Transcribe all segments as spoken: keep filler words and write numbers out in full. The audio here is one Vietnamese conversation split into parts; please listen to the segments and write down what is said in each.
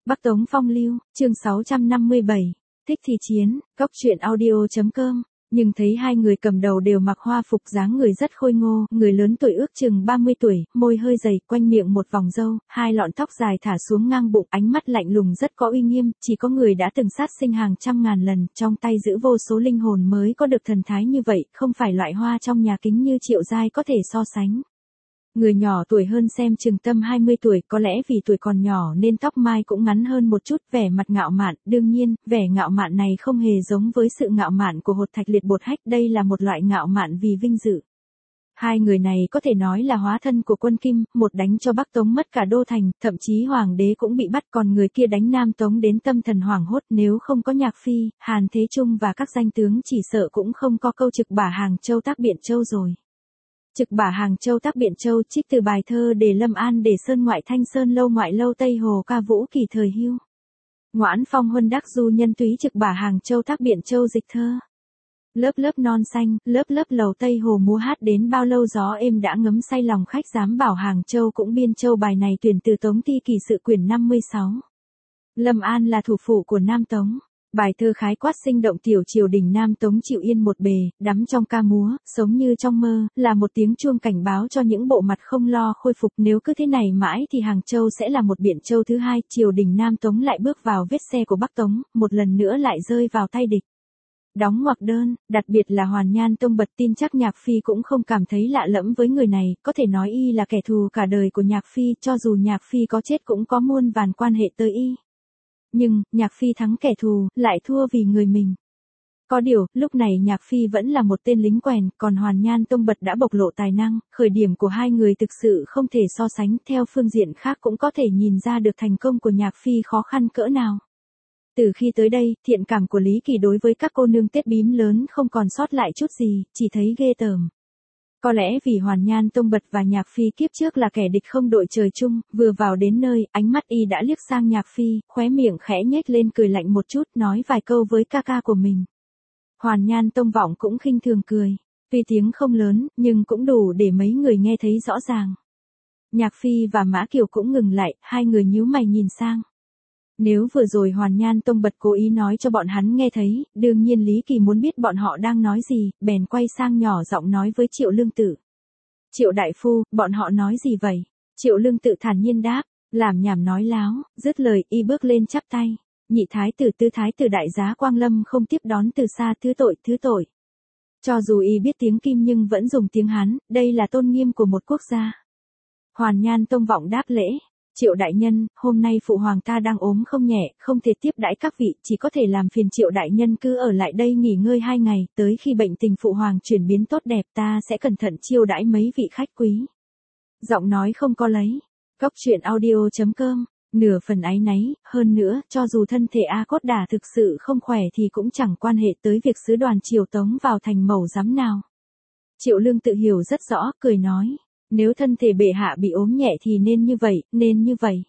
Bắc Tống Phong Lưu, chương sáu trăm năm mươi bảy, thích thì chiến, góc truyện audio chấm com. Nhưng thấy hai người cầm đầu đều mặc hoa phục, dáng người rất khôi ngô, người lớn tuổi ước chừng ba mươi tuổi, môi hơi dày, quanh miệng một vòng râu, hai lọn tóc dài thả xuống ngang bụng, ánh mắt lạnh lùng rất có uy nghiêm, chỉ có người đã từng sát sinh hàng trăm ngàn lần, trong tay giữ vô số linh hồn mới có được thần thái như vậy, không phải loại hoa trong nhà kính như Triệu Giai có thể so sánh. Người nhỏ tuổi hơn xem chừng tầm hai mươi tuổi, có lẽ vì tuổi còn nhỏ nên tóc mai cũng ngắn hơn một chút, vẻ mặt ngạo mạn, đương nhiên, vẻ ngạo mạn này không hề giống với sự ngạo mạn của Hột Thạch Liệt Bột Hách, đây là một loại ngạo mạn vì vinh dự. Hai người này có thể nói là hóa thân của quân Kim, một đánh cho Bắc Tống mất cả đô thành, thậm chí hoàng đế cũng bị bắt, còn người kia đánh Nam Tống đến tâm thần hoảng hốt, nếu không có Nhạc Phi, Hàn Thế Trung và các danh tướng chỉ sợ cũng không có câu trực bả Hàng Châu tác Biện Châu rồi. Trực bả Hàng Châu tác Biện Châu trích từ bài thơ Để Lâm An để Sơn ngoại Thanh Sơn lâu ngoại lâu Tây Hồ ca vũ kỳ thời hưu. Ngoãn phong huân đắc du nhân túy trực bả Hàng Châu tác Biện Châu dịch thơ. Lớp lớp non xanh, lớp lớp lầu Tây Hồ múa hát đến bao lâu gió êm đã ngấm say lòng khách, dám bảo Hàng Châu cũng biên châu. Bài này tuyển từ Tống Thi Kỳ Sự quyển năm mươi sáu. Lâm An là thủ phủ của Nam Tống. Bài thơ khái quát sinh động tiểu triều đình Nam Tống chịu yên một bề, đắm trong ca múa, sống như trong mơ, là một tiếng chuông cảnh báo cho những bộ mặt không lo khôi phục. Nếu cứ thế này mãi thì Hàng Châu sẽ là một Biện Châu thứ hai, triều đình Nam Tống lại bước vào vết xe của Bắc Tống, một lần nữa lại rơi vào tay địch. Đóng ngoặc đơn, đặc biệt là Hoàn Nhan Tông Bật tin chắc Nhạc Phi cũng không cảm thấy lạ lẫm với người này, có thể nói y là kẻ thù cả đời của Nhạc Phi, cho dù Nhạc Phi có chết cũng có muôn vàn quan hệ tới y. Nhưng, Nhạc Phi thắng kẻ thù, lại thua vì người mình. Có điều, lúc này Nhạc Phi vẫn là một tên lính quèn, còn Hoàn Nhan Tông Bật đã bộc lộ tài năng, khởi điểm của hai người thực sự không thể so sánh, theo phương diện khác cũng có thể nhìn ra được thành công của Nhạc Phi khó khăn cỡ nào. Từ khi tới đây, thiện cảm của Lý Kỳ đối với các cô nương tết bím lớn không còn sót lại chút gì, chỉ thấy ghê tởm. Có lẽ vì Hoàn Nhan Tông Bật và Nhạc Phi kiếp trước là kẻ địch không đội trời chung, vừa vào đến nơi, ánh mắt y đã liếc sang Nhạc Phi, khóe miệng khẽ nhếch lên cười lạnh một chút, nói vài câu với ca ca của mình. Hoàn Nhan Tông Vọng cũng khinh thường cười, tuy tiếng không lớn, nhưng cũng đủ để mấy người nghe thấy rõ ràng. Nhạc Phi và Mã Kiều cũng ngừng lại, hai người nhíu mày nhìn sang. Nếu vừa rồi Hoàn Nhan Tông Bật cố ý nói cho bọn hắn nghe thấy, đương nhiên Lý Kỳ muốn biết bọn họ đang nói gì, bèn quay sang nhỏ giọng nói với Triệu Lương Tự. Triệu đại phu, bọn họ nói gì vậy? Triệu Lương Tự thản nhiên đáp, làm nhảm nói láo, dứt lời y bước lên chắp tay. Nhị thái tử tư thái tử đại giá Quang Lâm không tiếp đón từ xa, thứ tội, thứ tội. Cho dù y biết tiếng Kim nhưng vẫn dùng tiếng Hán, đây là tôn nghiêm của một quốc gia. Hoàn Nhan Tông Vọng đáp lễ. Triệu đại nhân, hôm nay phụ hoàng ta đang ốm không nhẹ, không thể tiếp đãi các vị, chỉ có thể làm phiền Triệu đại nhân cứ ở lại đây nghỉ ngơi hai ngày, tới khi bệnh tình phụ hoàng chuyển biến tốt đẹp ta sẽ cẩn thận chiêu đãi mấy vị khách quý. Giọng nói không có lấy. Góc truyện audio chấm com, nửa phần áy náy, hơn nữa, cho dù thân thể A Cốt Đà thực sự không khỏe thì cũng chẳng quan hệ tới việc sứ đoàn Triều Tống vào thành mẩu giám nào. Triệu Lương tự hiểu rất rõ, cười nói. Nếu thân thể bệ hạ bị ốm nhẹ thì nên như vậy, nên như vậy.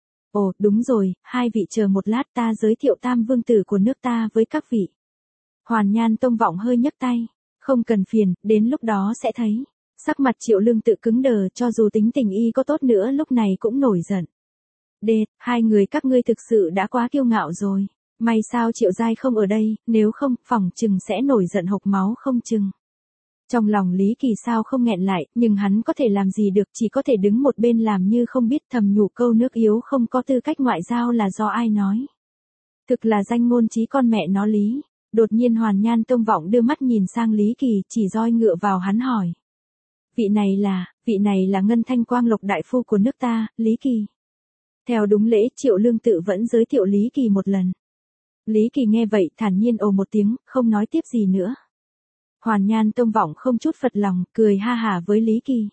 Ồ, đúng rồi, hai vị chờ một lát ta giới thiệu tam vương tử của nước ta với các vị. Hoàn Nhan Tông Vọng hơi nhấc tay. Không cần phiền, đến lúc đó sẽ thấy. Sắc mặt Triệu Lương tự cứng đờ, cho dù tính tình y có tốt nữa lúc này cũng nổi giận. Đệt, hai người các ngươi thực sự đã quá kiêu ngạo rồi. May sao Triệu Giai không ở đây, nếu không, phỏng chừng sẽ nổi giận hộc máu không chừng. Trong lòng Lý Kỳ sao không nghẹn lại, nhưng hắn có thể làm gì được, chỉ có thể đứng một bên làm như không biết, thầm nhủ câu nước yếu không có tư cách ngoại giao là do ai nói. Thực là danh ngôn trí con mẹ nó Lý. Đột nhiên Hoàn Nhan Tông Vọng đưa mắt nhìn sang Lý Kỳ, chỉ roi ngựa vào hắn hỏi. Vị này là, vị này là Ngân Thanh Quang Lộc đại phu của nước ta, Lý Kỳ. Theo đúng lễ, Triệu Lương tự vẫn giới thiệu Lý Kỳ một lần. Lý Kỳ nghe vậy thản nhiên ồ một tiếng, không nói tiếp gì nữa. Hoàn Nhan Tông Vọng không chút phật lòng, cười ha hả với Lý Kỳ.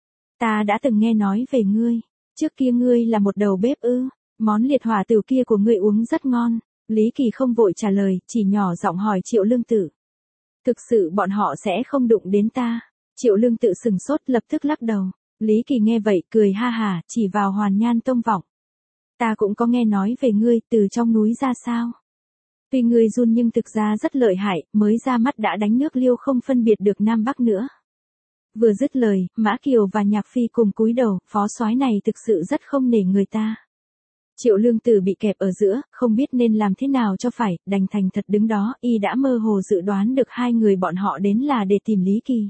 Ta đã từng nghe nói về ngươi, trước kia ngươi là một đầu bếp ư, món liệt hỏa tửu kia của ngươi uống rất ngon. Lý Kỳ không vội trả lời, chỉ nhỏ giọng hỏi Triệu Lương tự. Thực sự bọn họ sẽ không đụng đến ta. Triệu Lương tự sừng sốt lập tức lắc đầu. Lý Kỳ nghe vậy cười ha hả, chỉ vào Hoàn Nhan Tông Vọng. Ta cũng có nghe nói về ngươi, từ trong núi ra sao. Tuy ngươi run nhưng thực ra rất lợi hại, mới ra mắt đã đánh nước Liêu không phân biệt được Nam Bắc nữa. Vừa dứt lời, Mã Kiều và Nhạc Phi cùng cúi đầu, phó soái này thực sự rất không nể người ta. Triệu Lương Tử bị kẹp ở giữa, không biết nên làm thế nào cho phải, đành thành thật đứng đó, y đã mơ hồ dự đoán được hai người bọn họ đến là để tìm Lý Kỳ.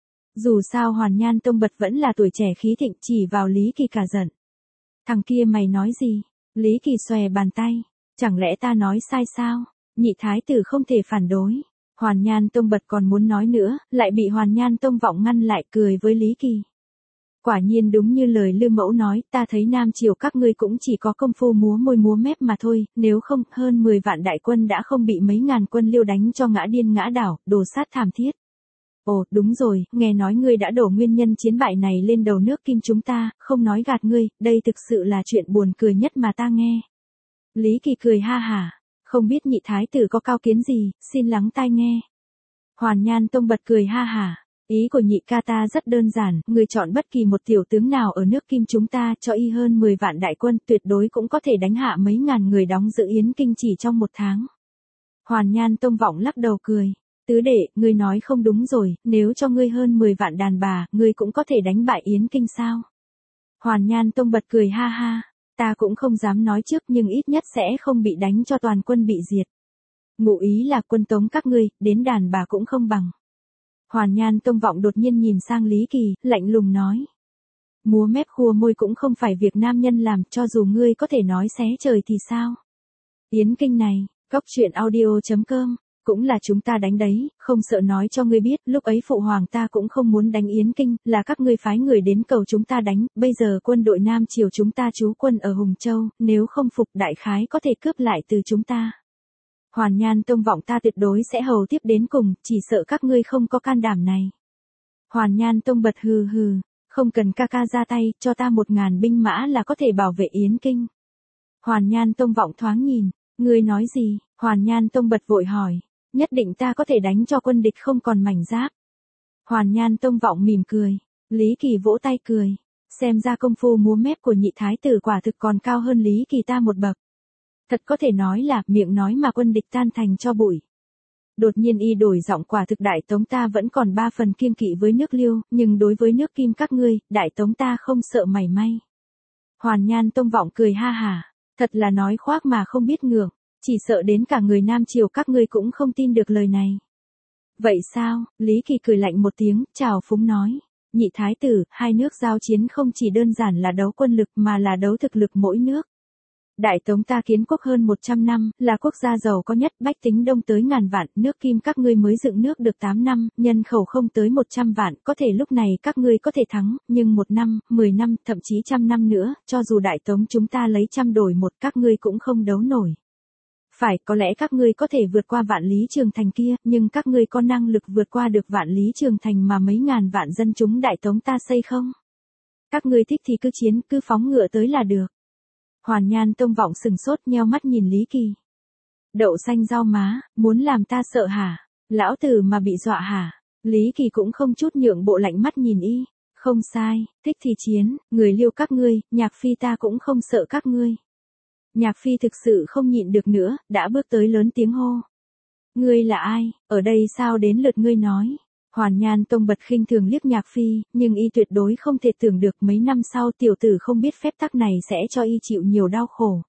Dù sao Hoàn Nhan Tông Bật vẫn là tuổi trẻ khí thịnh, chỉ vào Lý Kỳ cả giận. Thằng kia mày nói gì? Lý Kỳ xòe bàn tay. Chẳng lẽ ta nói sai sao? Nhị thái tử không thể phản đối. Hoàn Nhan Tông Bật còn muốn nói nữa, lại bị Hoàn Nhan Tông Vọng ngăn lại, cười với Lý Kỳ. Quả nhiên đúng như lời Lư Mẫu nói, ta thấy Nam Triều các ngươi cũng chỉ có công phu múa môi múa mép mà thôi, nếu không, hơn mười vạn đại quân đã không bị mấy ngàn quân Liêu đánh cho ngã điên ngã đảo, đồ sát thảm thiết. Ồ, đúng rồi, nghe nói ngươi đã đổ nguyên nhân chiến bại này lên đầu nước Kim chúng ta, không nói gạt ngươi, đây thực sự là chuyện buồn cười nhất mà ta nghe. Lý Kỳ cười ha hả, không biết nhị thái tử có cao kiến gì, xin lắng tai nghe. Hoàn Nhan Tông Bật cười ha hả, ý của nhị ca ta rất đơn giản, người chọn bất kỳ một tiểu tướng nào ở nước Kim chúng ta cho y hơn mười vạn đại quân, tuyệt đối cũng có thể đánh hạ mấy ngàn người đóng giữ Yến Kinh chỉ trong một tháng. Hoàn Nhan Tông Vọng lắc đầu cười. Tứ đệ, ngươi nói không đúng rồi, nếu cho ngươi hơn mười vạn đàn bà, ngươi cũng có thể đánh bại Yến Kinh sao? Hoàn Nhan Tông Bật cười ha ha, ta cũng không dám nói trước nhưng ít nhất sẽ không bị đánh cho toàn quân bị diệt. Ngụ ý là quân tống các ngươi, đến đàn bà cũng không bằng. Hoàn Nhan Tông Vọng đột nhiên nhìn sang Lý Kỳ, lạnh lùng nói. Múa mép khua môi cũng không phải việc nam nhân làm, cho dù ngươi có thể nói xé trời thì sao? Yến Kinh này, góc truyện audio chấm com. Cũng là chúng ta đánh đấy, không sợ nói cho ngươi biết, lúc ấy phụ hoàng ta cũng không muốn đánh Yến Kinh, là các ngươi phái người đến cầu chúng ta đánh, bây giờ quân đội Nam Triều chúng ta trú quân ở Hùng Châu, nếu không phục đại khái có thể cướp lại từ chúng ta. Hoàn Nhan Tông Vọng ta tuyệt đối sẽ hầu tiếp đến cùng, chỉ sợ các ngươi không có can đảm này. Hoàn Nhan Tông Bật hừ hừ, không cần ca ca ra tay, cho ta một ngàn binh mã là có thể bảo vệ Yến Kinh. Hoàn Nhan Tông Vọng thoáng nhìn, ngươi nói gì? Hoàn Nhan Tông Bật vội hỏi. Nhất định ta có thể đánh cho quân địch không còn mảnh giáp. Hoàn Nhan Tông Vọng mỉm cười. Lý Kỳ vỗ tay cười. Xem ra công phu múa mép của nhị thái tử quả thực còn cao hơn Lý Kỳ ta một bậc. Thật có thể nói là miệng nói mà quân địch tan thành cho bụi. Đột nhiên y đổi giọng, quả thực đại tống ta vẫn còn ba phần kiêng kỵ với nước Liêu, nhưng đối với nước Kim các ngươi, đại tống ta không sợ mảy may. Hoàn Nhan Tông Vọng cười ha hả. Thật là nói khoác mà không biết ngượng. Chỉ sợ đến cả người Nam Triều các ngươi cũng không tin được lời này. Vậy sao? Lý Kỳ cười lạnh một tiếng, chào phúng nói. Nhị thái tử, hai nước giao chiến không chỉ đơn giản là đấu quân lực mà là đấu thực lực mỗi nước. Đại tống ta kiến quốc hơn một trăm năm, là quốc gia giàu có nhất, bách tính đông tới ngàn vạn, nước Kim các ngươi mới dựng nước được tám năm, nhân khẩu không tới một trăm vạn, có thể lúc này các ngươi có thể thắng, nhưng một năm, mười năm, thậm chí trăm năm nữa, cho dù đại tống chúng ta lấy trăm đổi một, các ngươi cũng không đấu nổi. Phải, có lẽ các ngươi có thể vượt qua Vạn Lý Trường Thành kia, nhưng các ngươi có năng lực vượt qua được Vạn Lý Trường Thành mà mấy ngàn vạn dân chúng đại tống ta xây không? Các ngươi thích thì cứ chiến, cứ phóng ngựa tới là được. Hoàn Nhan Tông Vọng sừng sốt nheo mắt nhìn Lý Kỳ. Đậu xanh rau má, muốn làm ta sợ hả? Lão tử mà bị dọa hả? Lý Kỳ cũng không chút nhượng bộ, lạnh mắt nhìn y. Không sai, thích thì chiến, người Liêu các ngươi, Nhạc Phi ta cũng không sợ các ngươi. Nhạc Phi thực sự không nhịn được nữa, đã bước tới lớn tiếng hô. Ngươi là ai, ở đây sao đến lượt ngươi nói? Hoàn Nhan Tông Bật khinh thường liếc Nhạc Phi, nhưng y tuyệt đối không thể tưởng được mấy năm sau tiểu tử không biết phép tắc này sẽ cho y chịu nhiều đau khổ.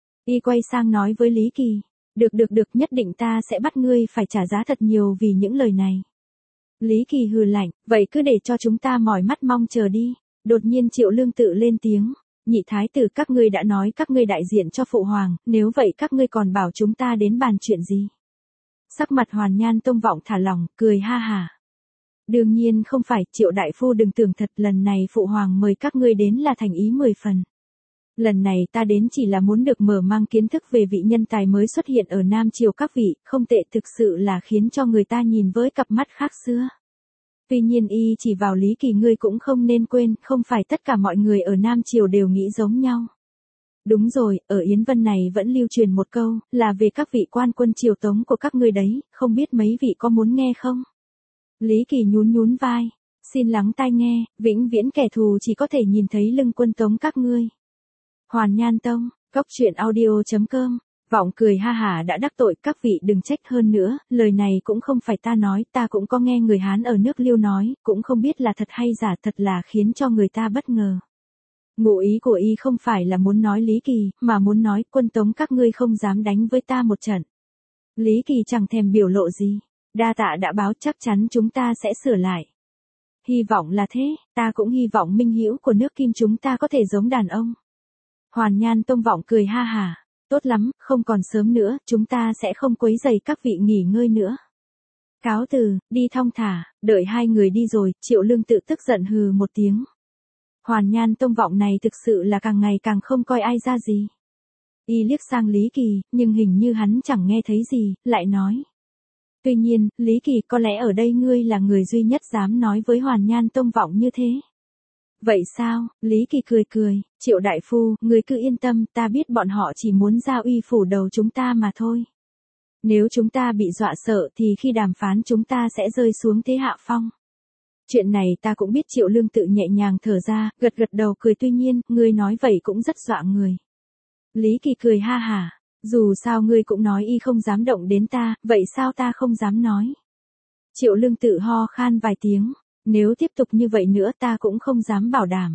Y quay sang nói với Lý Kỳ. Được được được, nhất định ta sẽ bắt ngươi phải trả giá thật nhiều vì những lời này. Lý Kỳ hừ lạnh, vậy cứ để cho chúng ta mỏi mắt mong chờ đi. Đột nhiên Triệu Lương Tự lên tiếng. Nhị thái tử, các ngươi đã nói các ngươi đại diện cho phụ hoàng, nếu vậy các ngươi còn bảo chúng ta đến bàn chuyện gì? Sắc mặt Hoàn Nhan Tông Vọng thả lỏng, cười ha hả. Đương nhiên không phải, Triệu đại phu đừng tưởng thật, lần này phụ hoàng mời các ngươi đến là thành ý mười phần. Lần này ta đến chỉ là muốn được mở mang kiến thức về vị nhân tài mới xuất hiện ở Nam Triều các vị, không tệ, thực sự là khiến cho người ta nhìn với cặp mắt khác xưa. Tuy nhiên y chỉ vào Lý Kỳ, ngươi cũng không nên quên, không phải tất cả mọi người ở Nam Triều đều nghĩ giống nhau. Đúng rồi, ở Yến Vân này vẫn lưu truyền một câu, là về các vị quan quân triều tống của các ngươi đấy, không biết mấy vị có muốn nghe không? Lý Kỳ nhún nhún vai, xin lắng tai nghe, vĩnh viễn kẻ thù chỉ có thể nhìn thấy lưng quân tống các ngươi. Hoàn Nhan Tông, góc truyện audio chấm com. Vọng cười ha hả, đã đắc tội, các vị đừng trách, hơn nữa, lời này cũng không phải ta nói, ta cũng có nghe người Hán ở nước Liêu nói, cũng không biết là thật hay giả, thật là khiến cho người ta bất ngờ. Ngụ ý của y không phải là muốn nói Lý Kỳ, mà muốn nói quân Tống các ngươi không dám đánh với ta một trận. Lý Kỳ chẳng thèm biểu lộ gì. Đa tạ đã báo, chắc chắn chúng ta sẽ sửa lại. Hy vọng là thế, ta cũng hy vọng minh hữu của nước Kim chúng ta có thể giống đàn ông. Hoàn Nhan Tông Vọng cười ha hả. Tốt lắm, không còn sớm nữa, chúng ta sẽ không quấy rầy các vị nghỉ ngơi nữa. Cáo từ, đi thong thả, đợi hai người đi rồi, Triệu Lương Tự tức giận hừ một tiếng. Hoàn Nhan Tông Vọng này thực sự là càng ngày càng không coi ai ra gì. Y liếc sang Lý Kỳ, nhưng hình như hắn chẳng nghe thấy gì, lại nói. Tuy nhiên, Lý Kỳ, có lẽ ở đây ngươi là người duy nhất dám nói với Hoàn Nhan Tông Vọng như thế. Vậy sao? Lý Kỳ cười cười, Triệu đại phu, ngươi cứ yên tâm, ta biết bọn họ chỉ muốn ra uy phủ đầu chúng ta mà thôi. Nếu chúng ta bị dọa sợ thì khi đàm phán chúng ta sẽ rơi xuống thế hạ phong. Chuyện này ta cũng biết. Triệu Lương Tự nhẹ nhàng thở ra, gật gật đầu cười, tuy nhiên, ngươi nói vậy cũng rất dọa người. Lý Kỳ cười ha hả, dù sao ngươi cũng nói y không dám động đến ta, vậy sao ta không dám nói. Triệu Lương Tự ho khan vài tiếng, nếu tiếp tục như vậy nữa ta cũng không dám bảo đảm.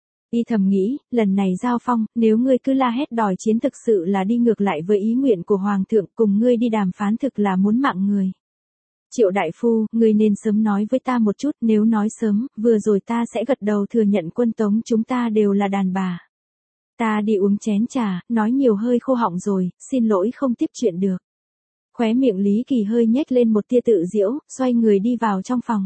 Y thầm nghĩ, lần này giao phong, nếu ngươi cứ la hét đòi chiến thực sự là đi ngược lại với ý nguyện của Hoàng thượng, cùng ngươi đi đàm phán thực là muốn mạng người. Triệu đại phu, ngươi nên sớm nói với ta một chút, nếu nói sớm, vừa rồi ta sẽ gật đầu thừa nhận quân Tống chúng ta đều là đàn bà. Ta đi uống chén trà, nói nhiều hơi khô họng rồi, xin lỗi không tiếp chuyện được. Khóe miệng Lý Kỳ hơi nhếch lên một tia tự giễu, xoay người đi vào trong phòng.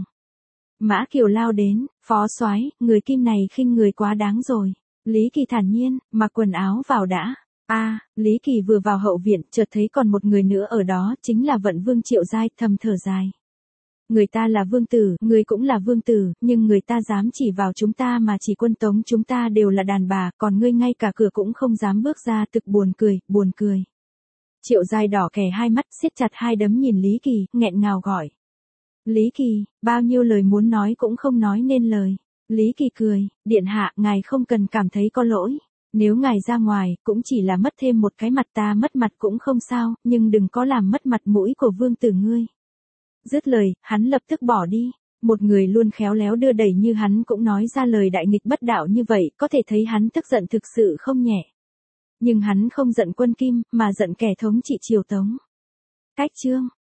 Mã Kiều lao đến, phó soái, người Kim này khinh người quá đáng rồi. Lý Kỳ thản nhiên, mặc quần áo vào đã. A, à, Lý Kỳ vừa vào hậu viện, chợt thấy còn một người nữa ở đó, chính là Vận Vương Triệu Giai, thầm thở dài. Người ta là vương tử, người cũng là vương tử, nhưng người ta dám chỉ vào chúng ta mà chỉ quân Tống chúng ta đều là đàn bà, còn ngươi ngay cả cửa cũng không dám bước ra, thực buồn cười, buồn cười. Triệu Giai đỏ kẻ hai mắt, siết chặt hai đấm nhìn Lý Kỳ, nghẹn ngào gọi. Lý Kỳ, bao nhiêu lời muốn nói cũng không nói nên lời. Lý Kỳ cười, điện hạ, ngài không cần cảm thấy có lỗi. Nếu ngài ra ngoài, cũng chỉ là mất thêm một cái mặt, ta mất mặt cũng không sao, nhưng đừng có làm mất mặt mũi của vương tử ngươi. Dứt lời, hắn lập tức bỏ đi. Một người luôn khéo léo đưa đẩy như hắn cũng nói ra lời đại nghịch bất đạo như vậy, có thể thấy hắn tức giận thực sự không nhẹ. Nhưng hắn không giận quân Kim, mà giận kẻ thống trị triều Tống. Cách chương